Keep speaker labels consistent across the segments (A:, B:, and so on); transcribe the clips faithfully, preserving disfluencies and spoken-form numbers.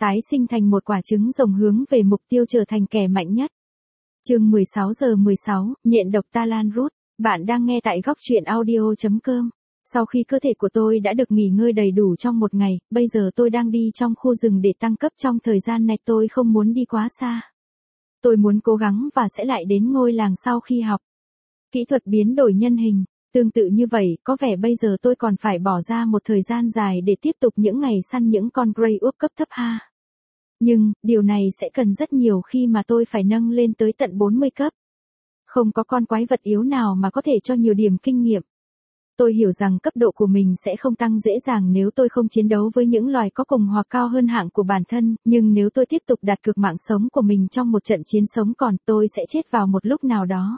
A: tái sinh thành một quả trứng rồng hướng về mục tiêu trở thành kẻ mạnh nhất. Chương mười sáu giờ mười sáu, nhện độc Talan Root. Bạn đang nghe tại góc truyện audio chấm com. Sau khi cơ thể của tôi đã được nghỉ ngơi đầy đủ trong một ngày, bây giờ tôi đang đi trong khu rừng để tăng cấp. Trong thời gian này tôi không muốn đi quá xa. Tôi muốn cố gắng và sẽ lại đến ngôi làng sau khi học kỹ thuật biến đổi nhân hình. Tương tự như vậy, có vẻ bây giờ tôi còn phải bỏ ra một thời gian dài để tiếp tục những ngày săn những con Grey Wolf cấp thấp ha. Nhưng, điều này sẽ cần rất nhiều khi mà tôi phải nâng lên tới tận bốn mươi cấp. Không có con quái vật yếu nào mà có thể cho nhiều điểm kinh nghiệm. Tôi hiểu rằng cấp độ của mình sẽ không tăng dễ dàng nếu tôi không chiến đấu với những loài có cùng hoặc cao hơn hạng của bản thân, nhưng nếu tôi tiếp tục đặt cược mạng sống của mình trong một trận chiến sống còn, tôi sẽ chết vào một lúc nào đó.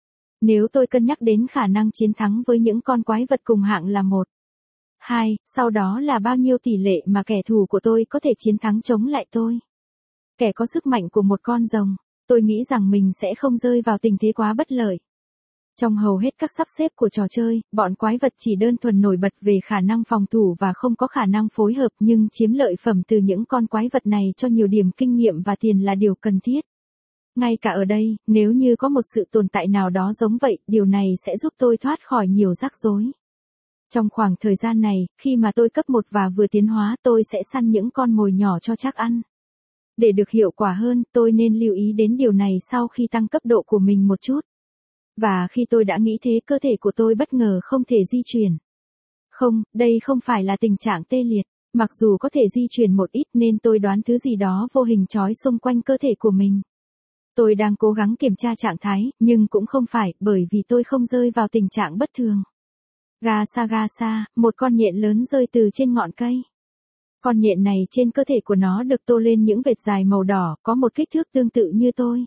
A: Nếu tôi cân nhắc đến khả năng chiến thắng với những con quái vật cùng hạng là một, hai, sau đó là bao nhiêu tỷ lệ mà kẻ thù của tôi có thể chiến thắng chống lại tôi. Kẻ có sức mạnh của một con rồng, tôi nghĩ rằng mình sẽ không rơi vào tình thế quá bất lợi. Trong hầu hết các sắp xếp của trò chơi, bọn quái vật chỉ đơn thuần nổi bật về khả năng phòng thủ và không có khả năng phối hợp, nhưng chiếm lợi phẩm từ những con quái vật này cho nhiều điểm kinh nghiệm và tiền là điều cần thiết. Ngay cả ở đây, nếu như có một sự tồn tại nào đó giống vậy, điều này sẽ giúp tôi thoát khỏi nhiều rắc rối. Trong khoảng thời gian này, khi mà tôi cấp một và vừa tiến hóa, tôi sẽ săn những con mồi nhỏ cho chắc ăn. Để được hiệu quả hơn, tôi nên lưu ý đến điều này sau khi tăng cấp độ của mình một chút. Và khi tôi đã nghĩ thế, cơ thể của tôi bất ngờ không thể di chuyển. Không, đây không phải là tình trạng tê liệt, mặc dù có thể di chuyển một ít nên tôi đoán thứ gì đó vô hình trói xung quanh cơ thể của mình. Tôi đang cố gắng kiểm tra trạng thái, nhưng cũng không phải, bởi vì tôi không rơi vào tình trạng bất thường. Gasa gasa, một con nhện lớn rơi từ trên ngọn cây. Con nhện này trên cơ thể của nó được tô lên những vệt dài màu đỏ, có một kích thước tương tự như tôi.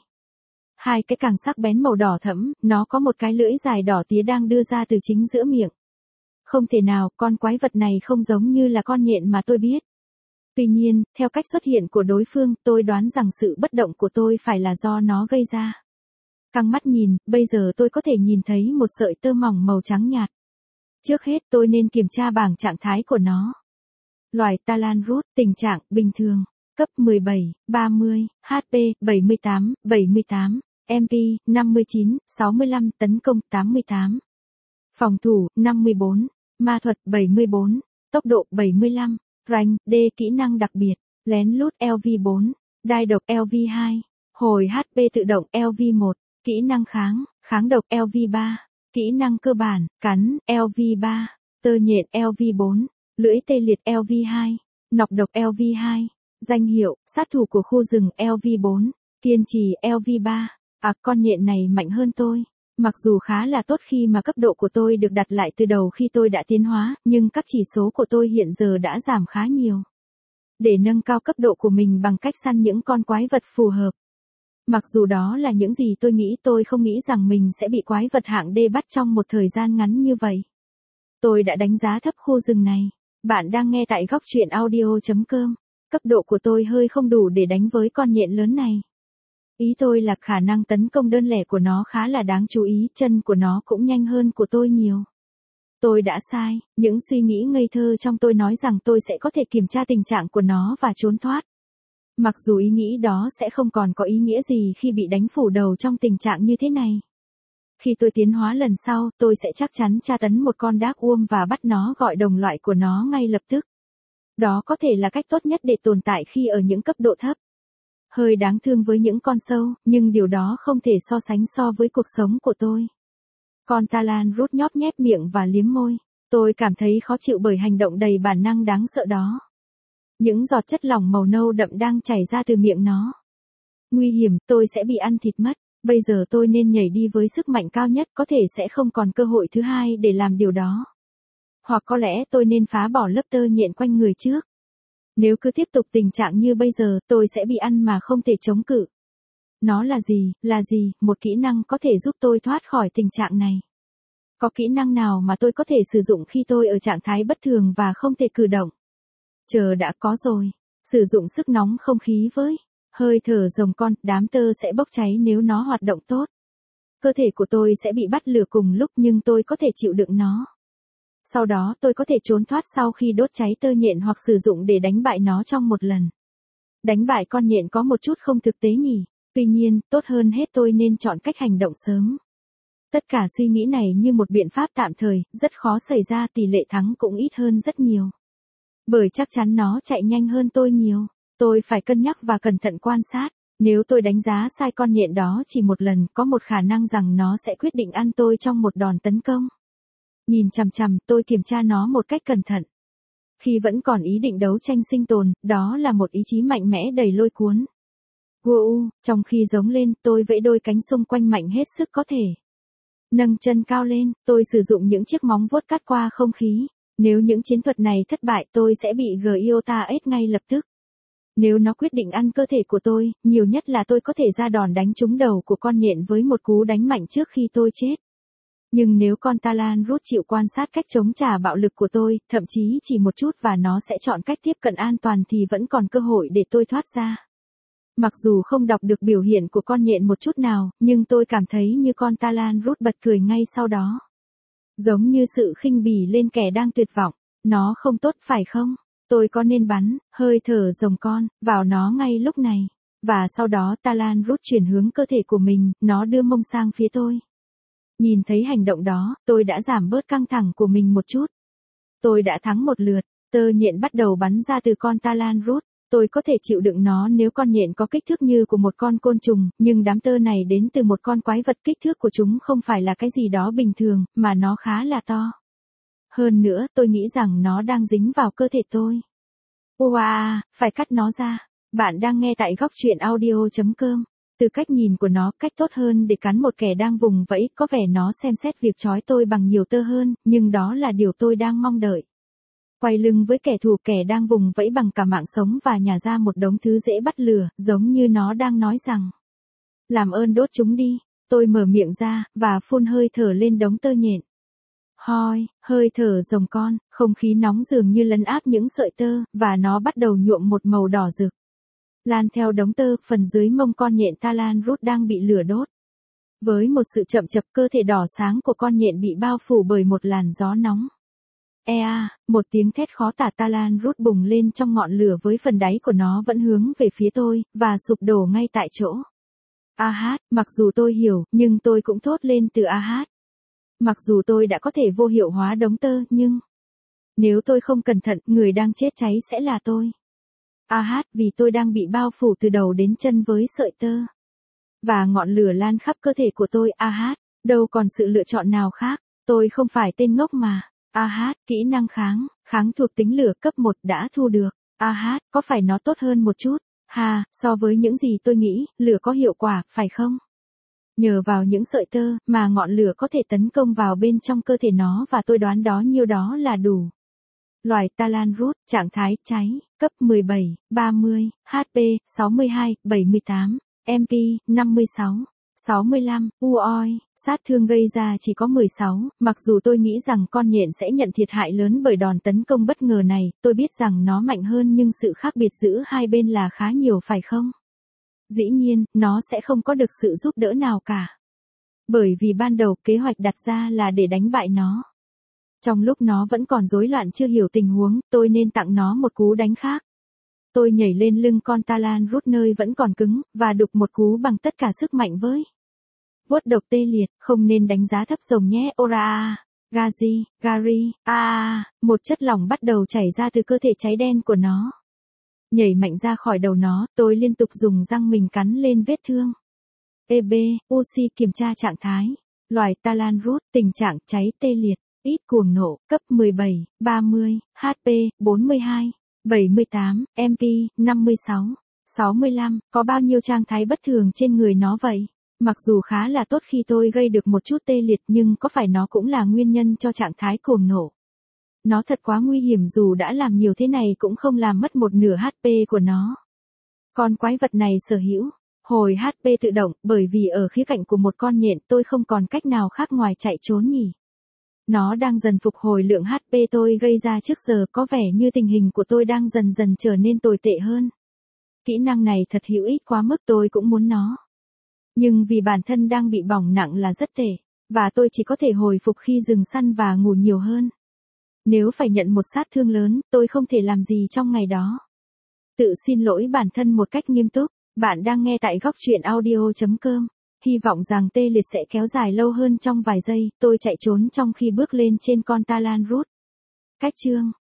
A: Hai cái càng sắc bén màu đỏ thẫm, nó có một cái lưỡi dài đỏ tía đang đưa ra từ chính giữa miệng. Không thể nào, con quái vật này không giống như là con nhện mà tôi biết. Tuy nhiên, theo cách xuất hiện của đối phương, tôi đoán rằng sự bất động của tôi phải là do nó gây ra. Căng mắt nhìn, bây giờ tôi có thể nhìn thấy một sợi tơ mỏng màu trắng nhạt. Trước hết tôi nên kiểm tra bảng trạng thái của nó. Loài Talan Root, tình trạng, bình thường, cấp mười bảy, ba mươi, hát pê, bảy mươi tám, bảy mươi tám, em pê, năm mươi chín, sáu mươi lăm, tấn công, tám mươi tám. Phòng thủ, năm mươi bốn, ma thuật, bảy mươi bốn, tốc độ, bảy mươi lăm. Rank, D, kỹ năng đặc biệt, lén lút L V bốn, đai độc L V hai, hồi hát pê tự động L V một, kỹ năng kháng, kháng độc L V ba, kỹ năng cơ bản, cắn L V ba, tơ nhện L V bốn, lưỡi tê liệt L V hai, nọc độc L V hai, danh hiệu, sát thủ của khu rừng L V bốn, kiên trì L V ba, à con nhện này mạnh hơn tôi. Mặc dù khá là tốt khi mà cấp độ của tôi được đặt lại từ đầu khi tôi đã tiến hóa, nhưng các chỉ số của tôi hiện giờ đã giảm khá nhiều. Để nâng cao cấp độ của mình bằng cách săn những con quái vật phù hợp. Mặc dù đó là những gì tôi nghĩ, tôi không nghĩ rằng mình sẽ bị quái vật hạng D bắt trong một thời gian ngắn như vậy. Tôi đã đánh giá thấp khu rừng này. Bạn đang nghe tại góc truyện audio chấm com. Cấp độ của tôi hơi không đủ để đánh với con nhện lớn này. Ý tôi là khả năng tấn công đơn lẻ của nó khá là đáng chú ý, chân của nó cũng nhanh hơn của tôi nhiều. Tôi đã sai, những suy nghĩ ngây thơ trong tôi nói rằng tôi sẽ có thể kiểm tra tình trạng của nó và trốn thoát. Mặc dù ý nghĩ đó sẽ không còn có ý nghĩa gì khi bị đánh phủ đầu trong tình trạng như thế này. Khi tôi tiến hóa lần sau, tôi sẽ chắc chắn tra tấn một con Dark Worm và bắt nó gọi đồng loại của nó ngay lập tức. Đó có thể là cách tốt nhất để tồn tại khi ở những cấp độ thấp. Hơi đáng thương với những con sâu, nhưng điều đó không thể so sánh so với cuộc sống của tôi. Con Talan Root nhóp nhép miệng và liếm môi. Tôi cảm thấy khó chịu bởi hành động đầy bản năng đáng sợ đó. Những giọt chất lỏng màu nâu đậm đang chảy ra từ miệng nó. Nguy hiểm, tôi sẽ bị ăn thịt mất. Bây giờ tôi nên nhảy đi với sức mạnh cao nhất, có thể sẽ không còn cơ hội thứ hai để làm điều đó. Hoặc có lẽ tôi nên phá bỏ lớp tơ nhện quanh người trước. Nếu cứ tiếp tục tình trạng như bây giờ, tôi sẽ bị ăn mà không thể chống cự. Nó là gì, là gì, một kỹ năng có thể giúp tôi thoát khỏi tình trạng này. Có kỹ năng nào mà tôi có thể sử dụng khi tôi ở trạng thái bất thường và không thể cử động? Chờ đã có rồi. Sử dụng sức nóng không khí với hơi thở rồng con, đám tơ sẽ bốc cháy nếu nó hoạt động tốt. Cơ thể của tôi sẽ bị bắt lửa cùng lúc nhưng tôi có thể chịu đựng nó. Sau đó tôi có thể trốn thoát sau khi đốt cháy tơ nhện hoặc sử dụng để đánh bại nó trong một lần. Đánh bại con nhện có một chút không thực tế nhỉ, tuy nhiên, tốt hơn hết tôi nên chọn cách hành động sớm. Tất cả suy nghĩ này như một biện pháp tạm thời, rất khó xảy ra, tỷ lệ thắng cũng ít hơn rất nhiều. Bởi chắc chắn nó chạy nhanh hơn tôi nhiều, tôi phải cân nhắc và cẩn thận quan sát. Nếu tôi đánh giá sai con nhện đó chỉ một lần, có một khả năng rằng nó sẽ quyết định ăn tôi trong một đòn tấn công. Nhìn chằm chằm, tôi kiểm tra nó một cách cẩn thận. Khi vẫn còn ý định đấu tranh sinh tồn, đó là một ý chí mạnh mẽ đầy lôi cuốn. Wow, trong khi giống lên, tôi vẫy đôi cánh xung quanh mạnh hết sức có thể. Nâng chân cao lên, tôi sử dụng những chiếc móng vuốt cắt qua không khí. Nếu những chiến thuật này thất bại, tôi sẽ bị Giota ết ngay lập tức. Nếu nó quyết định ăn cơ thể của tôi, nhiều nhất là tôi có thể ra đòn đánh trúng đầu của con nhện với một cú đánh mạnh trước khi tôi chết. Nhưng nếu con Talan Rút chịu quan sát cách chống trả bạo lực của tôi, thậm chí chỉ một chút và nó sẽ chọn cách tiếp cận an toàn thì vẫn còn cơ hội để tôi thoát ra. Mặc dù không đọc được biểu hiện của con nhện một chút nào, nhưng tôi cảm thấy như con Talan Rút bật cười ngay sau đó. Giống như sự khinh bỉ lên kẻ đang tuyệt vọng. Nó không tốt phải không? Tôi có nên bắn, hơi thở rồng con, vào nó ngay lúc này. Và sau đó Talan Rút chuyển hướng cơ thể của mình, nó đưa mông sang phía tôi. Nhìn thấy hành động đó, tôi đã giảm bớt căng thẳng của mình một chút. Tôi đã thắng một lượt, tơ nhện bắt đầu bắn ra từ con Talan Rút. Tôi có thể chịu đựng nó nếu con nhện có kích thước như của một con côn trùng, nhưng đám tơ này đến từ một con quái vật, kích thước của chúng không phải là cái gì đó bình thường, mà nó khá là to. Hơn nữa, tôi nghĩ rằng nó đang dính vào cơ thể tôi. Wow, phải cắt nó ra. Bạn đang nghe tại góc truyện audio chấm com. Từ cách nhìn của nó, cách tốt hơn để cắn một kẻ đang vùng vẫy, có vẻ nó xem xét việc trói tôi bằng nhiều tơ hơn, nhưng đó là điều tôi đang mong đợi. Quay lưng với kẻ thù, kẻ đang vùng vẫy bằng cả mạng sống và nhả ra một đống thứ dễ bắt lửa, giống như nó đang nói rằng: làm ơn đốt chúng đi. Tôi mở miệng ra, và phun hơi thở lên đống tơ nhện. Hoi, hơi thở rồng con, không khí nóng dường như lấn áp những sợi tơ, và nó bắt đầu nhuộm một màu đỏ rực. Lan theo đống tơ, phần dưới mông con nhện Talan Rút đang bị lửa đốt. Với một sự chậm chập, cơ thể đỏ sáng của con nhện bị bao phủ bởi một làn gió nóng. Ea, một tiếng thét khó tả, Talan Rút bùng lên trong ngọn lửa với phần đáy của nó vẫn hướng về phía tôi, và sụp đổ ngay tại chỗ. A hát, mặc dù tôi hiểu, nhưng tôi cũng thốt lên từ a hát. Mặc dù tôi đã có thể vô hiệu hóa đống tơ, nhưng... nếu tôi không cẩn thận, người đang chết cháy sẽ là tôi. A hát, vì tôi đang bị bao phủ từ đầu đến chân với sợi tơ. Và ngọn lửa lan khắp cơ thể của tôi, a hát, đâu còn sự lựa chọn nào khác, tôi không phải tên ngốc mà. A hát, kỹ năng kháng, kháng thuộc tính lửa cấp một đã thu được. A hát, có phải nó tốt hơn một chút? Hà, so với những gì tôi nghĩ, lửa có hiệu quả, phải không? Nhờ vào những sợi tơ, mà ngọn lửa có thể tấn công vào bên trong cơ thể nó, và tôi đoán đó nhiêu đó là đủ. Loài Talan Rút, trạng thái, cháy, cấp mười bảy, ba mươi, hát pê, sáu mươi hai, bảy mươi tám, em pê, năm mươi sáu, sáu mươi lăm, u oi, sát thương gây ra chỉ có mười sáu, mặc dù tôi nghĩ rằng con nhện sẽ nhận thiệt hại lớn bởi đòn tấn công bất ngờ này, tôi biết rằng nó mạnh hơn nhưng sự khác biệt giữa hai bên là khá nhiều phải không? Dĩ nhiên, nó sẽ không có được sự giúp đỡ nào cả. Bởi vì ban đầu, kế hoạch đặt ra là để đánh bại nó. Trong lúc nó vẫn còn rối loạn chưa hiểu tình huống, tôi nên tặng nó một cú đánh khác. Tôi nhảy lên lưng con Talan Rút nơi vẫn còn cứng, và đục một cú bằng tất cả sức mạnh với vuốt độc tê liệt. Không nên đánh giá thấp rồng nhé. Ora, Gazi, Gary, a, một chất lỏng bắt đầu chảy ra từ cơ thể cháy đen của nó. Nhảy mạnh ra khỏi đầu nó, tôi liên tục dùng răng mình cắn lên vết thương. e bê, oxy kiểm tra trạng thái. Loài Talan Rút, tình trạng cháy tê liệt, ít cuồng nộ, cấp mười bảy, ba mươi, hát pê, bốn mươi hai, bảy mươi tám, em pê, năm mươi sáu, sáu mươi lăm, có bao nhiêu trạng thái bất thường trên người nó vậy? Mặc dù khá là tốt khi tôi gây được một chút tê liệt, nhưng có phải nó cũng là nguyên nhân cho trạng thái cuồng nộ? Nó thật quá nguy hiểm, dù đã làm nhiều thế này cũng không làm mất một nửa hát pê của nó. Con quái vật này sở hữu hồi hát pê tự động, bởi vì ở khía cạnh của một con nhện tôi không còn cách nào khác ngoài chạy trốn nhỉ. Nó đang dần phục hồi lượng hát pê tôi gây ra trước giờ, có vẻ như tình hình của tôi đang dần dần trở nên tồi tệ hơn. Kỹ năng này thật hữu ích quá mức, tôi cũng muốn nó. Nhưng vì bản thân đang bị bỏng nặng là rất tệ, và tôi chỉ có thể hồi phục khi dừng săn và ngủ nhiều hơn. Nếu phải nhận một sát thương lớn, tôi không thể làm gì trong ngày đó. Tự xin lỗi bản thân một cách nghiêm túc. Bạn đang nghe tại góc truyện audio.com. Hy vọng rằng tê liệt sẽ kéo dài lâu hơn trong vài giây. Tôi chạy trốn trong khi bước lên trên con Talan Root. Cách chương.